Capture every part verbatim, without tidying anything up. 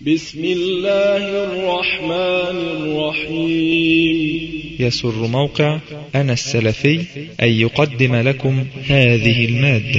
بسم الله الرحمن الرحيم. يسر موقع أنا السلفي أن يقدم لكم هذه المادة.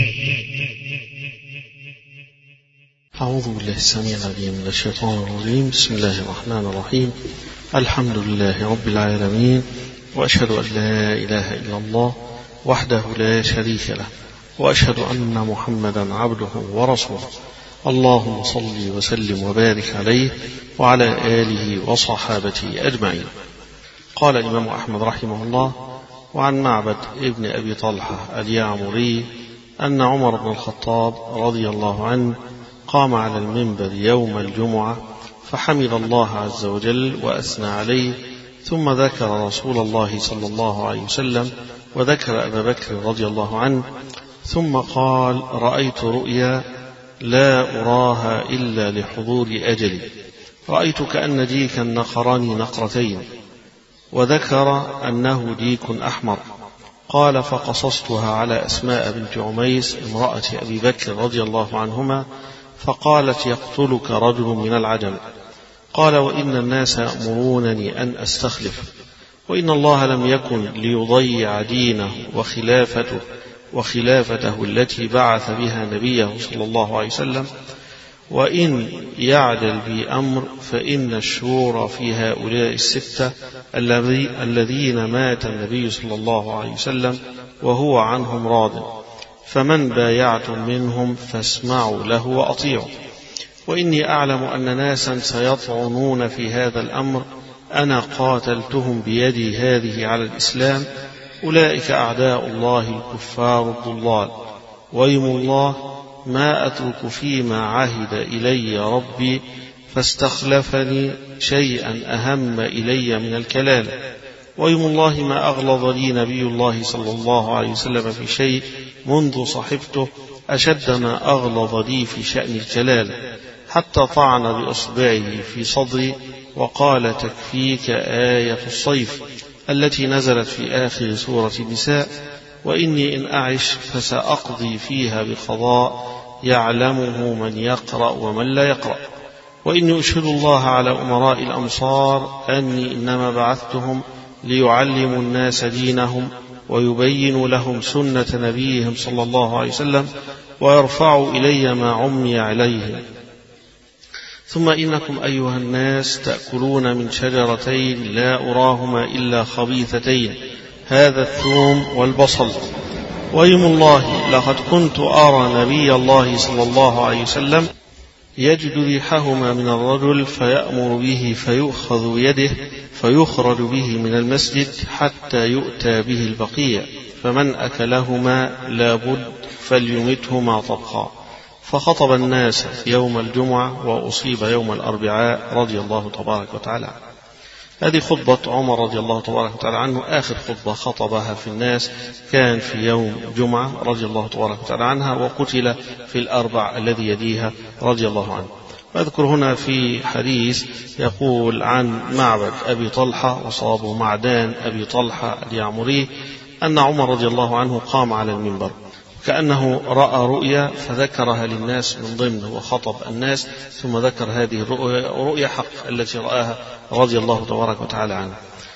أعوذ بالله السميع العليم من الشيطان الرجيم. بسم الله الرحمن الرحيم. الحمد لله رب العالمين، وأشهد أن لا إله إلا الله وحده لا شريك له، وأشهد أن محمدا عبده ورسوله. اللهم صل وسلم وبارك عليه وعلى آله وصحابته أجمعين. قال الإمام أحمد رحمه الله: وعن معبد ابن أبي طلحة اليعمري أن عمر بن الخطاب رضي الله عنه قام على المنبر يوم الجمعة فحمد الله عز وجل وأثنى عليه، ثم ذكر رسول الله صلى الله عليه وسلم وذكر أبا بكر رضي الله عنه، ثم قال: رأيت رؤيا لا أراها إلا لحضور أجلي، رأيت كأن ديكا نقرني نقرتين، وذكر أنه ديك أحمر. قال: فقصصتها على أسماء بنت عميس امرأة أبي بكر رضي الله عنهما، فقالت: يقتلك رجل من العجم. قال: وإن الناس يأمرونني أن أستخلف، وإن الله لم يكن ليضيع دينه وخلافته وخلافته التي بعث بها نبيه صلى الله عليه وسلم، وإن يعدل بي أمر فإن الشورى في هؤلاء الستة الذين مات النبي صلى الله عليه وسلم وهو عنهم راض، فمن بايعتم منهم فاسمعوا له وأطيعوا. وإني أعلم أن ناسا سيطعنون في هذا الأمر أنا قاتلتهم بيدي هذه على الإسلام، أولئك أعداء الله الكفار الضلال، ويم الله ما أترك فيما عهد إلي ربي فاستخلفني شيئا أهم إلي من الكلام، ويم الله ما أغلظ لي نبي الله صلى الله عليه وسلم في شيء منذ صحبته أشد ما أغلظ لي في شأن الكلال، حتى طعن بأصبعه في صدري وقال: تكفيك آية الصيف التي نزلت في آخر سورة النساء، وإني إن أعش فسأقضي فيها بقضاء يعلمه من يقرأ ومن لا يقرأ. وإني أشهد الله على أمراء الأمصار أني إنما بعثتهم ليعلموا الناس دينهم ويبينوا لهم سنة نبيهم صلى الله عليه وسلم ويرفعوا إلي ما عمي عليهم. ثم إنكم أيها الناس تأكلون من شجرتين لا أراهما إلا خبيثتين، هذا الثوم والبصل، ويم الله لقد كنت أرى نبي الله صلى الله عليه وسلم يجد ريحهما من الرجل فيأمر به فيؤخذ بيده فيخرج به من المسجد حتى يؤتى به البقيع، فمن أكلهما لابد فليمتهما طبخا. فخطب الناس يوم الجمعة وأصيب يوم الأربعاء رضي الله تبارك وتعالى عنه. هذه خطبة عمر رضي الله تبارك وتعالى عنه، آخر خطبة خطبها في الناس كان في يوم جمعة رضي الله تبارك وتعالى عنها، وقتل في الأربع الذي يليها رضي الله عنه. وأذكر هنا في حديث يقول عن معبد أبي طلحة وصابه معدان أبي طلحة اليعمري أن عمر رضي الله عنه قام على المنبر كأنه رأى رؤيا فذكرها للناس من ضمنه وخطب الناس، ثم ذكر هذه الرؤيا رؤيا حق التي رآها رضي الله تبارك وتعالى عنه،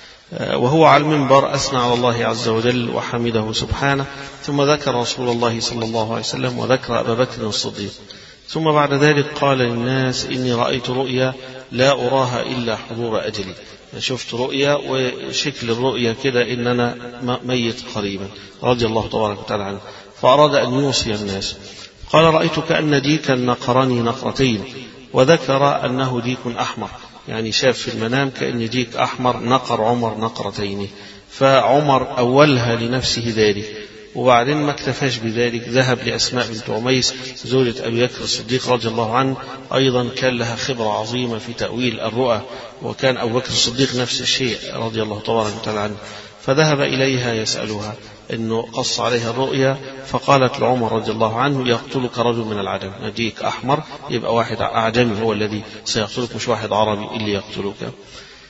وهو على المنبر أثنى على الله عز وجل وحمده سبحانه، ثم ذكر رسول الله صلى الله عليه وسلم وذكر أبا بكر الصديق، ثم بعد ذلك قال للناس: إني رأيت رؤيا لا أراها إلا حضور أجلي. شفت رؤيا وشكل الرؤيا كده إن أنا ميت قريبا رضي الله تبارك وتعالى عنه، فأراد أن يوصي الناس. قال: رأيت كأن ديكا نقرني نقرتين، وذكر أنه ديك أحمر، يعني شاف في المنام كأن ديك أحمر نقر عمر نقرتين، فعمر أولها لنفسه ذلك، وبعدين ما اكتفاش بذلك ذهب لأسماء بنت عميس زوجة أبي بكر الصديق رضي الله عنه، أيضا كان لها خبرة عظيمة في تأويل الرؤى، وكان أبو بكر الصديق نفس الشيء رضي الله تبارك وتعالى عنه، فذهب إليها يسألها أنه قص عليها الرؤيا، فقالت لعمر رضي الله عنه: يقتلك رجل من العجم، نديك أحمر يبقى واحد أعجمي هو الذي سيقتلك مش واحد عربي اللي يقتلك.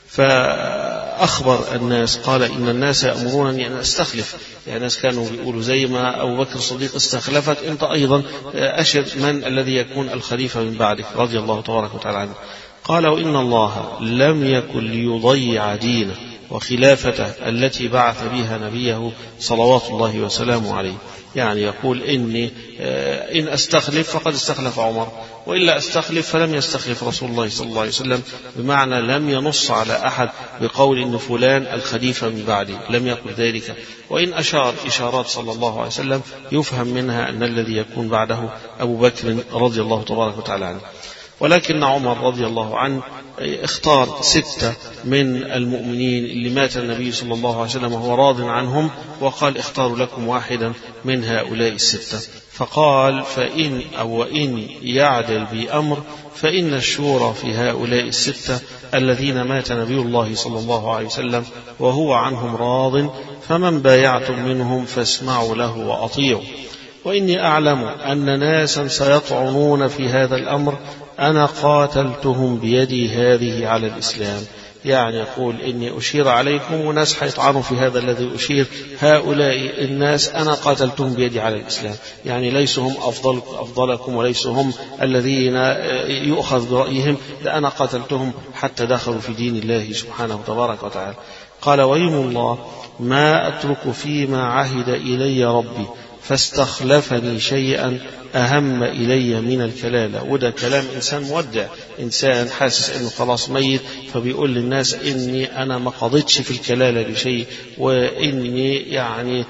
فأخبر الناس قال إن الناس يأمرونني أن أستخلف، يعني الناس كانوا بيقولوا زي ما أبو بكر الصديق استخلفك أنت أيضا أشر من الذي يكون الخليفة من بعدك رضي الله تبارك وتعالى عنه. قال وإن الله لم يكن ليضيع دينه وخلافته التي بعث بها نبيه صلوات الله وسلامه عليه. يعني يقول إني إن أستخلف فقد استخلف عمر، وإلا أستخلف فلم يستخلف رسول الله صلى الله عليه وسلم، بمعنى لم ينص على أحد بقول إن فلان الخليفة من بعدي، لم يقل ذلك. وإن أشار إشارات صلى الله عليه وسلم يفهم منها أن الذي يكون بعده أبو بكر رضي الله تبارك وتعالى عنه. ولكن عمر رضي الله عنه اختار ستة من المؤمنين اللي مات النبي صلى الله عليه وسلم وهو راض عنهم، وقال اختاروا لكم واحدا من هؤلاء الستة. فقال فإن أو وإن يعدل بأمر فإن الشورى في هؤلاء الستة الذين مات نبي الله صلى الله عليه وسلم وهو عنهم راض، فمن بايعتم منهم فاسمعوا له وأطيعوا. وإني أعلم أن ناسا سيطعنون في هذا الأمر أنا قاتلتهم بيدي هذه على الإسلام. يعني يقول إني أشير عليكم وناس حيطعنوا في هذا الذي أشير، هؤلاء الناس أنا قاتلتهم بيدي على الإسلام، يعني ليسوا هم أفضل أفضلكم وليسوا هم الذين يؤخذ برأيهم، لأنا قاتلتهم حتى دخلوا في دين الله سبحانه تبارك وتعالى. قال ويم الله ما أترك فيما عهد إلي ربي فاستخلفني شيئا أهم إلي من الكلالة. وده كلام إنسان مودع، إنسان حاسس إنه خلاص ميت، فبيقول للناس إني أنا ما قضيتش في الكلالة بشيء، وإني يعني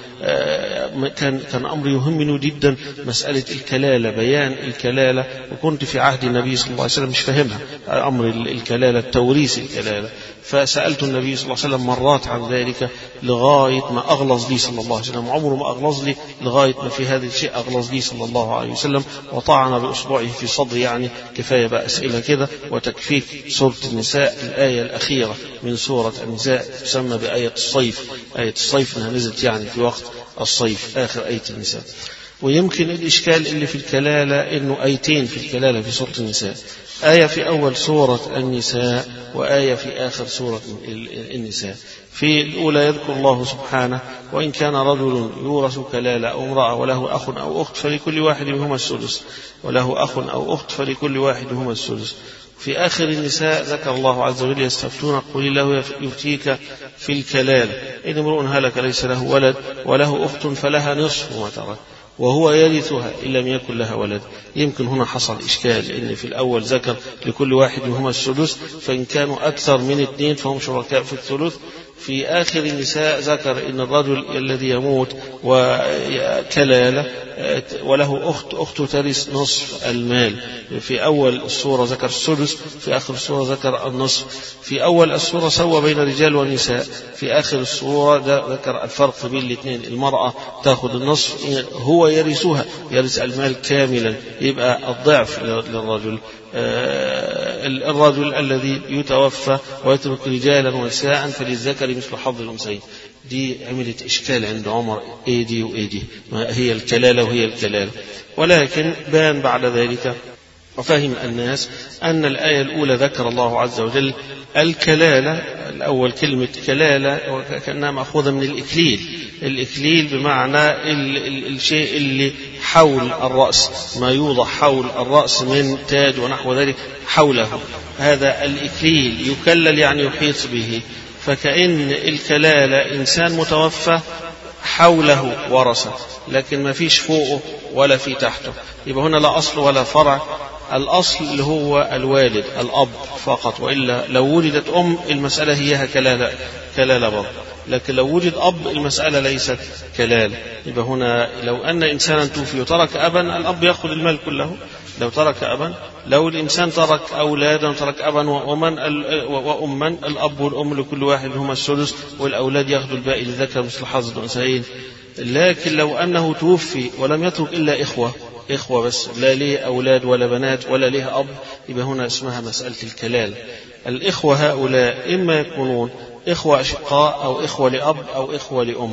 كان كان أمر يهمني جدا مسألة الكلالة، بيان الكلالة، وكنت في عهد النبي صلى الله عليه وسلم مش فاهمها أمر الكلالة، توريث الكلالة. فسألت النبي صلى الله عليه وسلم مرات عن ذلك لغاية ما أغلظ لي صلى الله عليه وسلم، عمره ما أغلظ لي لغاية ما في هذا الشيء أغلظ لي صلى الله عليه وسلم، وطعن بأصبعه في صدري. يعني كفاية بقى أسئلة كده وتكفيك سورة النساء الآية الأخيرة من سورة النساء تسمى بآية الصيف. آية الصيف انها نزلت يعني في وقت الصيف، آخر آية النساء. ويمكن الإشكال اللي في الكلالة إنه آيتين في الكلالة في سورة النساء، آية في أول سورة النساء وآية في آخر سورة النساء. في الأولى يذكر الله سبحانه وإن كان رجل يورث كلالة أو امرأة وله أخ أو أخت فلكل واحد منهما السدس، وله أخ أو أخت فلكل واحد منهما السدس. في آخر النساء ذكر الله عز وجل يستفتون قل الله يفتيك في الكلالة إن امرؤ هلك ليس له ولد وله أخت فلها نصف ما ترك وهو يرثها إن لم يكن لها ولد. يمكن هنا حصل إشكال، لأن في الأول ذكر لكل واحد منهما السدس، فإن كانوا أكثر من اثنين فهم شركاء في الثلث. في آخر النساء ذكر إن الرجل الذي يموت وكلالة وله أخت أخت ترث نصف المال. في أول السورة ذكر السدس، في آخر السورة ذكر النصف. في أول السورة سوى بين الرجال والنساء، في آخر السورة ذكر الفرق بين الاثنين، المرأة تأخذ النصف، هو يرثها يرث المال كاملا، يبقى الضعف للرجل. الرجل الذي يتوفى ويترك رجالا ونساء فللذكر مثل حظ الأنثيين. دي عملت إشكال عند عمر، إيه دي وإيه دي، ما هي الكلالة وهي الكلالة. ولكن بان بعد ذلك وفهم الناس أن الآية الأولى ذكر الله عز وجل الكلالة. الأول كلمة كلالة كأنها مأخوذة من الإكليل، الإكليل بمعنى الشيء اللي حول الرأس، ما يوضع حول الرأس من تاج ونحو ذلك حوله، هذا الإكليل. يكلل يعني يحيط به، فكأن الكلالة إنسان متوفى حوله ورثة، لكن ما فيش فوقه ولا في تحته، يبقى هنا لا أصل ولا فرع. الأصل اللي هو الوالد الأب فقط، وإلا لو وجدت أم المسألة هي كلالة كلالة برضه، لكن لو وجد أب المسألة ليست كلالة. يبقى هنا لو أن إنسانا توفي وترك أبا الأب يأخذ المال كله، لو ترك أبا، لو الإنسان ترك أولادا وترك أبا وأما وأما الأب والأم لكل واحد هما السدس، والأولاد يأخذوا الباقي للذكر مثل حظ الأنثيين. لكن لو أنه توفي ولم يترك إلا إخوة إخوة بس، لا ليه أولاد ولا بنات ولا ليه أب، يبقى هنا اسمها مسألة الكلال. الإخوة هؤلاء إما يكونون إخوة أشقاء أو إخوة لأب أو إخوة لأم.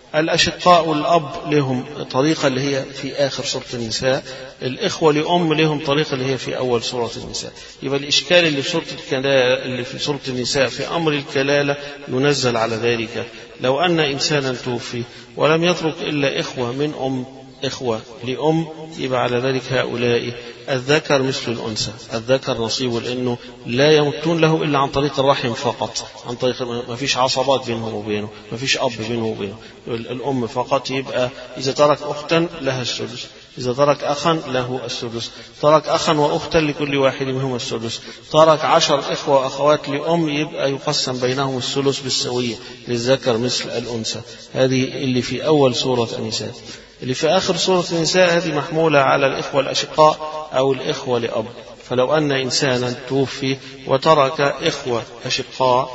الأشقاء والأب لهم طريقة اللي هي في آخر سورة النساء، الإخوة لأم لهم طريقة اللي هي في أول سورة النساء. يبقى الإشكال اللي في سورة الكلالة اللي في سورة النساء في أمر الكلالة ينزل على ذلك. لو أن إنسانا توفي ولم يترك إلا إخوة من أم إخوة لأم، يبقى على ذلك هؤلاء الذكر مثل الأنثى، الذكر نصيبه، لأنه لا يمتون له إلا عن طريق الرحم فقط، عن طريق ما فيش عصبات بينهم وبينه، ما فيش أب بينه وبينه، الأم فقط. يبقى إذا ترك أختا لها السدس، إذا ترك أخا له السدس، ترك أخا وأختا لكل واحد منهم السدس، ترك عشر إخوة وأخوات لأم يبقى يقسم بينهم الثلث بالسوية، للذكر مثل الأنثى. هذه اللي في أول سورة النساء. اللي في آخر سورة النساء هذه محمولة على الإخوة الأشقاء أو الإخوة لأب. فلو أن إنسانا توفي وترك إخوة أشقاء،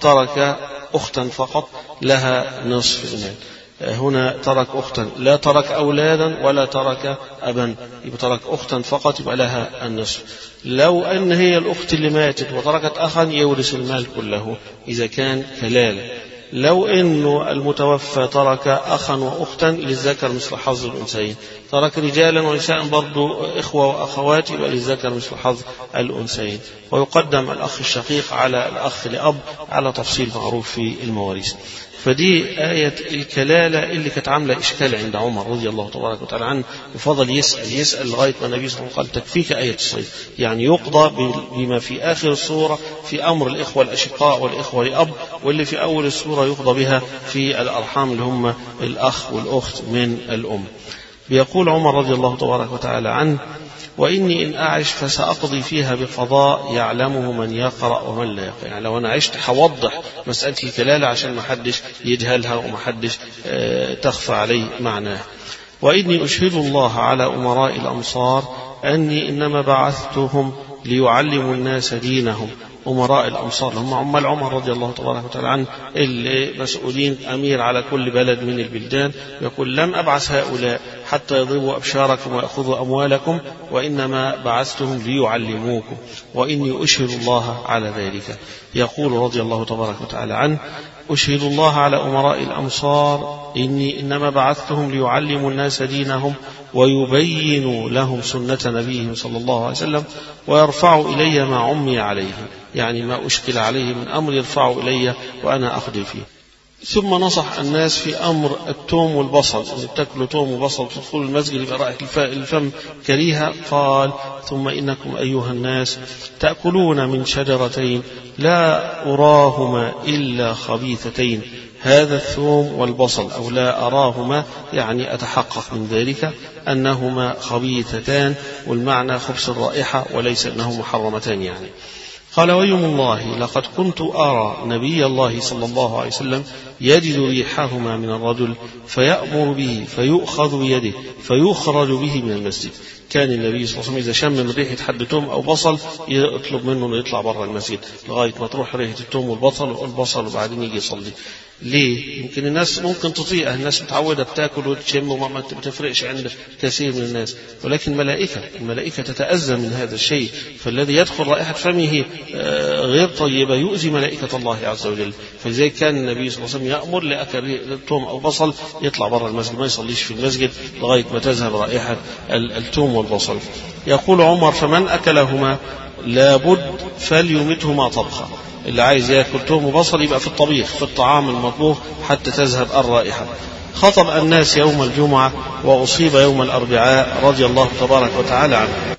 ترك أختا فقط لها نصف المال. هنا ترك أختا، لا ترك أولادا ولا ترك أبا، يبقى ترك أختا فقط يبقى لها النصف. لو أن هي الأخت اللي ماتت وتركت أخا يورث المال كله إذا كان كلالة. لو أنه المتوفى ترك أخا وأختا للذكر مثل حظ الأنثيين، ترك رجالا ونساء برضو إخوة وأخوات يبقى للذكر مثل حظ الأنثيين. ويقدم الأخ الشقيق على الأخ لأب على تفصيل معروف في المواريث. فدي آية الكلالة اللي كانت عاملة إشكال عند عمر رضي الله تبارك وتعالى عنه، وفضل يسأل يسأل لغاية ما النبي صلى الله عليه وسلم قال تكفيك آية الصيد، يعني يقضى بما في آخر السورة في أمر الإخوة الأشقاء والإخوة لأب، واللي في أول السورة يقضى بها في الأرحام اللي هم الأخ والأخت من الأم. بيقول عمر رضي الله تبارك وتعالى عنه: وإني إن أعش فسأقضي فيها بقضاء يعلمه من يقرأ ومن لا يقرأ. يعني لو أنا عشت حوضح مسألة الكلالة عشان ما حدش يجهلها وما حدش تخفى عليه معناها. وإني أشهد الله على أمراء الأمصار أني إنما بعثتهم ليعلموا الناس دينهم. أمراء الأمصار هم عمال عمر رضي الله تبارك وتعالى عنه اللي مسؤولين أمير على كل بلد من البلدان. يقول: لم أبعث هؤلاء حتى يضربوا أبشاركم ويأخذوا أموالكم، وإنما بعثتهم ليعلموكم، وإني أشهد الله على ذلك. يقول رضي الله تبارك وتعالى عنه: أشهد الله على أمراء الأمصار إني إنما بعثتهم ليعلموا الناس دينهم ويبينوا لهم سنة نبيهم صلى الله عليه وسلم ويرفعوا إلي ما عمي عليه، يعني ما أشكل عليه من أمر يرفعوا إلي وأنا أقضي فيه. ثم نصح الناس في أمر التوم والبصل، إن تأكلوا توم وبصل وتدخلوا المسجد يبقى رائحة الفم كريهة. قال: ثم إنكم أيها الناس تأكلون من شجرتين لا أراهما إلا خبيثتين، هذا الثوم والبصل، أو لا أراهما يعني أتحقق من ذلك أنهما خبيثتان، والمعنى خبث الرائحة وليس أنهما محرمتان يعني. قال: ويم الله لقد كنت أرى نبي الله صلى الله عليه وسلم يجد ريحهما من الرجل فيأمر به فيؤخذ بيده فيخرج به من المسجد. كان النبي صلى الله عليه وسلم إذا شم من ريحة حد توم أو بصل يطلب منه أنه يطلع برا المسجد لغاية ما تروح ريحة التوم والبصل والبصل وبعدين يجي يصلي. ليه؟ يمكن الناس ممكن تطيئها، الناس متعودة بتاكل وتشم وما بتفرقش عند كثير من الناس، ولكن ملائكة الملائكة تتأذى من هذا الشيء، فالذي يدخل رائحة فمه غير طيبة يؤذي ملائكة الله عز وجل. فلذلك كان النبي صلى الله عليه وسلم يأمر لأكل التوم أو بصل يطلع برا المسجد، ما يصليش في المسجد لغاية ما تذهب رائحة التوم والبصل. يقول عمر: فمن أكلهما لابد فليمتهما طبخا. اللي عايز يأكل توم وبصل يبقى في الطبيخ، في الطعام المطبوخ حتى تذهب الرائحة. خطب الناس يوم الجمعة وأصيب يوم الأربعاء رضي الله تبارك وتعالى عنه.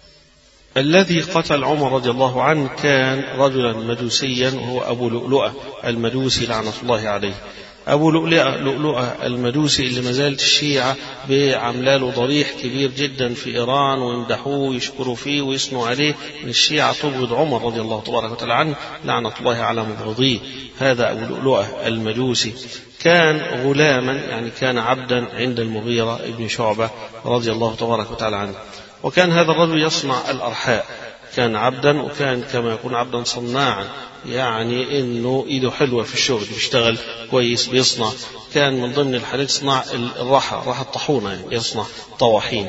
الذي قتل عمر رضي الله عنه كان رجلا مجوسيا وهو أبو لؤلؤة المجوسي لعنة الله عليه. أبو لؤلؤة المجوسي اللي ما زالت الشيعة بعملاله ضريح كبير جدا في إيران ويمدحوه ويشكروا فيه ويثنوا عليه، من الشيعة تبغض عمر رضي الله تبارك وتعالى عنه لعنة الله على مبغضيه. هذا أبو لؤلؤة المجوسي كان غلاما، يعني كان عبدا عند المغيرة ابن شعبة رضي الله تبارك وتعالى عنه. وكان هذا الرجل يصنع الأرحاء، كان عبدا وكان كما يكون عبدا صناعا، يعني انه ايده حلوه في الشغل، بيشتغل كويس بيصنع. كان من ضمن الحاجات صناع الرحى، رحى الطحونه، يعني يصنع طواحين.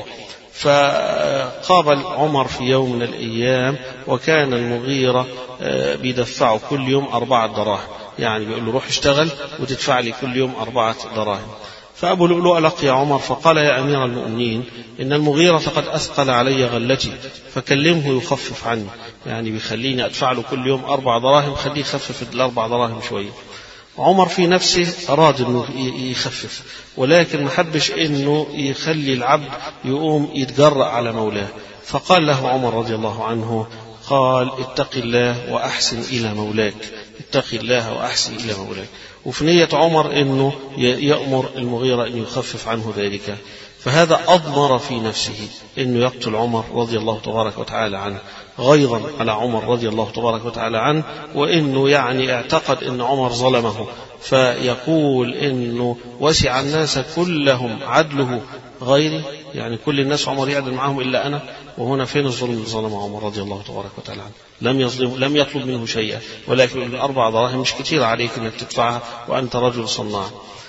فقابل عمر في يوم من الايام وكان المغيرة بيدفعه كل يوم أربعة دراهم، يعني بيقول له روح اشتغل وتدفع لي كل يوم أربعة دراهم. فأبو لؤلؤ لقي عمر فقال: يا أمير المؤمنين، إن المغيرة قد أثقل علي غلتي، فكلمه يخفف عني، يعني بيخليني أدفع له كل يوم أربع دراهم، خليه يخفف الأربع دراهم شوية. عمر في نفسه أراد أنه يخفف، ولكن ما حبش أنه يخلي العبد يقوم يتجرأ على مولاه، فقال له عمر رضي الله عنه، قال: اتق الله وأحسن إلى مولاك، اتق الله وأحسن إلى مولاك. وفي نية عمر أنه يأمر المغيرة أن يخفف عنه ذلك، فهذا أضمر في نفسه أنه يقتل عمر رضي الله تبارك وتعالى عنه، غيظا على عمر رضي الله تبارك وتعالى عنه، وإنه يعني اعتقد أن عمر ظلمه، فيقول إنه وسع الناس كلهم عدله غيري، يعني كل الناس عمر يعدل معهم إلا أنا. وهنا فين الظلم اللي ظلمه عمر رضي الله تبارك وتعالى عنه؟ لم يظلم، لم يطلب منه شيئا، ولكن أربع دراهم مش كتير عليك أنك تدفعها وأنت رجل صناع.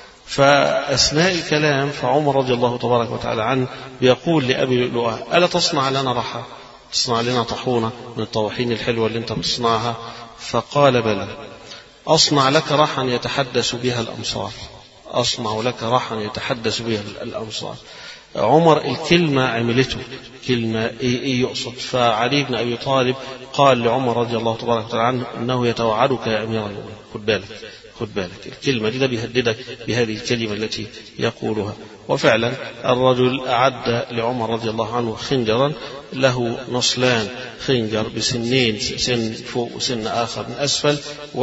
فأثناء الكلام فعمر رضي الله تبارك وتعالى عنه بيقول لأبي لؤلؤة: ألا تصنع لنا رحى، تصنع لنا طحونة من الطواحين الحلوة اللي أنت بتصنعها؟ فقال: بلى، أصنع لك رحى يتحدث بها الأمصار، أصنع لك رحى يتحدث بها الأمصار. عمر الكلمة عملته، كلمة إيه يقصد. فعلي بن أبي طالب قال لعمر رضي الله تبارك وتعالى عنه: إنه يتوعدك يا أمير المؤمنين، خد بالك، خد بالك الكلمة دي، ده بيهددك بهذه الكلمة التي يقولها. وفعلا الرجل أعد لعمر رضي الله عنه خنجرا له نصلان، خنجر بسنين، سن فوق وسن آخر من أسفل،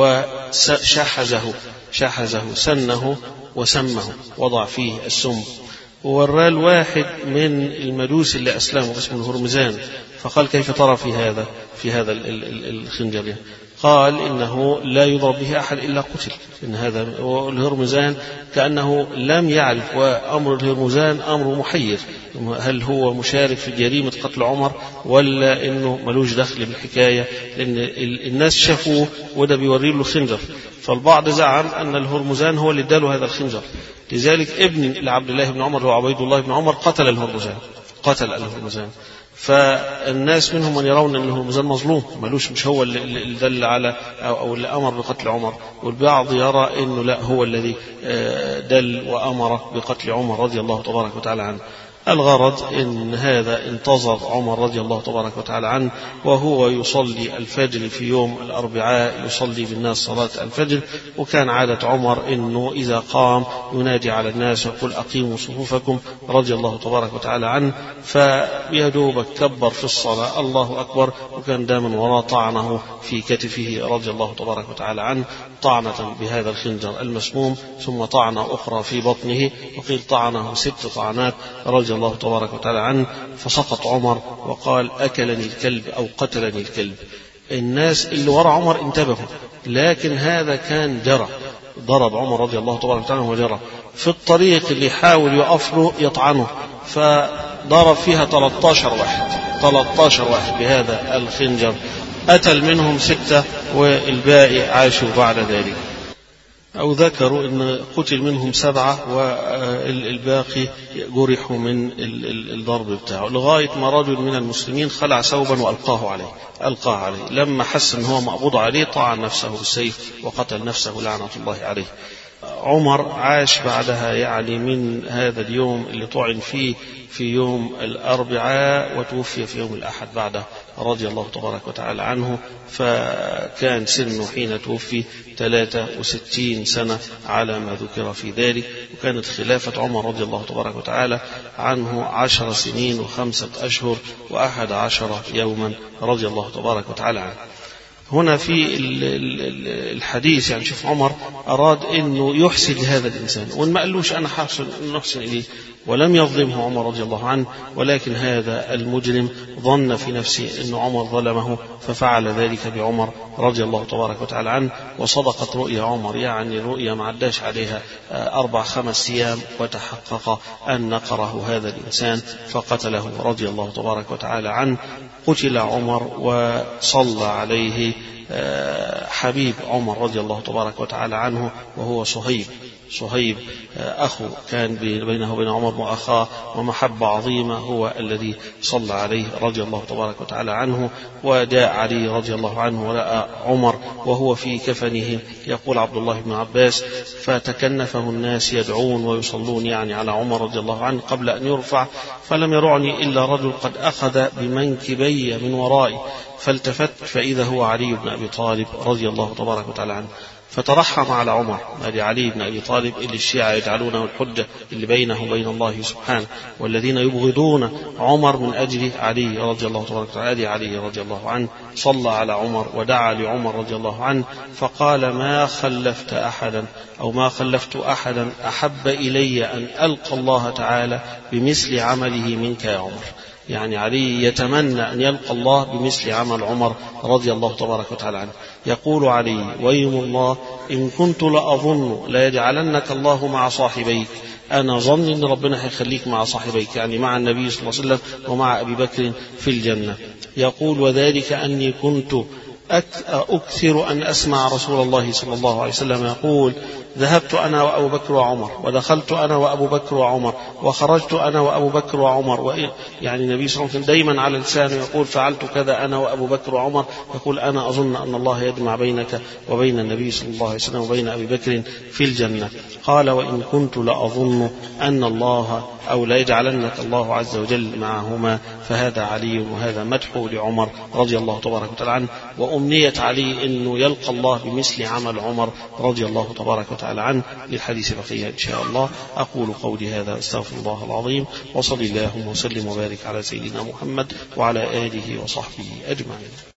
وشحزه شحزه سنه وسمه، وضع فيه السم. ووراه الواحد من المجوس اللي أسلموا اسمه الهرمزان، فقال: كيف ترى في هذا في هذا الخنجر؟ قال: إنه لا يضرب به أحد إلا قتل. إن هذا الهرمزان كأنه لم يعرف، وأمر الهرمزان أمر محير، هل هو مشارك في جريمة قتل عمر ولا إنه ملوش دخل بالحكاية، لأن الناس شافوه وده بيوري له خنجر، فالبعض زعم أن الهرمزان هو اللي اداله هذا الخنجر. لذلك ابن لعبد الله بن عمر وعبيد الله بن عمر قتل الهرمزان، قتل الهرمزان. فالناس منهم من يرون أن الهرمزان مظلوم، ملوش، مش هو اللي دل على أو اللي أمر بقتل عمر، والبعض يرى أنه لا، هو الذي دل وأمر بقتل عمر رضي الله تبارك وتعالى عنه. الغرض إن هذا انتظر عمر رضي الله تبارك وتعالى عنه وهو يصلي الفجر في يوم الأربعاء، يصلي بالناس صلاة الفجر. وكان عادة عمر إنه إذا قام ينادي على الناس ويقول: أقيموا صفوفكم، رضي الله تبارك وتعالى عنه. فيدوبك كبر في الصلاة الله أكبر، وكان دائما وراء طعنه في كتفه رضي الله تبارك وتعالى عنه، طعنة بهذا الخنجر المسموم، ثم طعنة أخرى في بطنه، وقيل طعنه ست طعنات رضي الله تبارك وتعالى عنه. فسقط عمر وقال: أكلني الكلب أو قتلني الكلب. الناس اللي وراء عمر انتبهوا، لكن هذا كان جرى، ضرب عمر رضي الله تبارك وتعالى وجرى في الطريق، اللي يحاول يقف له يطعنه، فضرب فيها ثلاثة عشر واحد ثلاثة عشر واحد بهذا الخنجر، قتل منهم ستة والباقي عاشوا بعد ذلك. أو ذكروا أن قتل منهم سبعة والباقي جرحوا من الضرب بتاعه، لغاية ما رجل من المسلمين خلع ثوبا وألقاه عليه ألقاه عليه لما حس أنه هو مقبوض عليه طعن نفسه بالسيف وقتل نفسه لعنة الله عليه. عمر عاش بعدها يعني من هذا اليوم اللي طعن فيه في يوم الأربعاء، وتوفي في يوم الأحد بعده رضي الله تبارك وتعالى عنه. فكان سنه حين توفي ثلاثة وستين سنة على ما ذكر في ذلك. وكانت خلافة عمر رضي الله تبارك وتعالى عنه عشر سنين وخمسة أشهر وأحد عشر يوما رضي الله تبارك وتعالى عنه. هنا في الحديث يعني شوف عمر أراد أنه يحسن لهذا الإنسان، وإن ما قالوش أنا حاصل نحسن إليه، ولم يظلمه عمر رضي الله عنه، ولكن هذا المجرم ظن في نفسه أن عمر ظلمه ففعل ذلك بعمر رضي الله تبارك وتعالى عنه. وصدقت رؤيا عمر، يعني رؤيا ما عداش عليها أربع خمس أيام، وتحقق أن نقره هذا الإنسان فقتله رضي الله تبارك وتعالى عنه. قتل عمر وصلى عليه حبيب عمر رضي الله تبارك وتعالى عنه وهو صهيب صهيب أخو كان بينه وبين عمر مؤاخاة ومحبة عظيمة، هو الذي صلى عليه رضي الله تبارك وتعالى عنه. وداء علي رضي الله عنه ورأى عمر وهو في كفنه، يقول عبد الله بن عباس: فتكنفه الناس يدعون ويصلون يعني على عمر رضي الله عنه قبل أن يرفع، فلم يرعني إلا رجل قد أخذ بمنكبي من ورائي، فالتفت فإذا هو علي بن أبي طالب رضي الله تبارك وتعالى عنه، فترحم على عمر. هذا علي بن أبي طالب اللي الشيعة يجعلونه الحجة اللي بينه وبين الله سبحانه، والذين يبغضون عمر من أجل علي رضي الله تبارك وتعالى. علي رضي الله عنه صلى على عمر ودعا لعمر رضي الله عنه، فقال: ما خلفت أحدا أو ما خلفت أحدا أحب إلي أن ألقى الله تعالى بمثل عمله منك يا عمر. يعني علي يتمنى أن يلقى الله بمثل عمل عمر رضي الله تبارك وتعالى عنه. يقول علي: ويم الله إن كنت لأظن لا يجعلنك الله مع صاحبيك. أنا ظن أن ربنا هيخليك مع صاحبيك، يعني مع النبي صلى الله عليه وسلم ومع أبي بكر في الجنة. يقول: وذلك أني كنت أكثر أن أسمع رسول الله صلى الله عليه وسلم يقول: ذهبت أنا وأبو بكر وعمر، ودخلت أنا وأبو بكر وعمر، وخرجت أنا وأبو بكر وعمر. يعني النبي صلى الله عليه وسلم دايما على لسانه يقول: فعلت كذا أنا وأبو بكر وعمر. يقول: أنا أظن أن الله يجمع بينك وبين النبي صلى الله عليه وسلم وبين أبي بكر في الجنة. قال: وإن كنت لأظن أن الله أو لا يجعلنك الله عز وجل معهما. فهذا علي، وهذا مدح لعمر رضي الله تبارك وتعالى عنه، وأمنية علي أنه يلقى الله بمثل عمل عمر رضي الله تبارك وتعالى عنه. للحديث بقية إن شاء الله. أقول قولي هذا، أستغفر الله العظيم، وصلي اللهم وسلم وبارك على سيدنا محمد وعلى آله وصحبه أجمعين.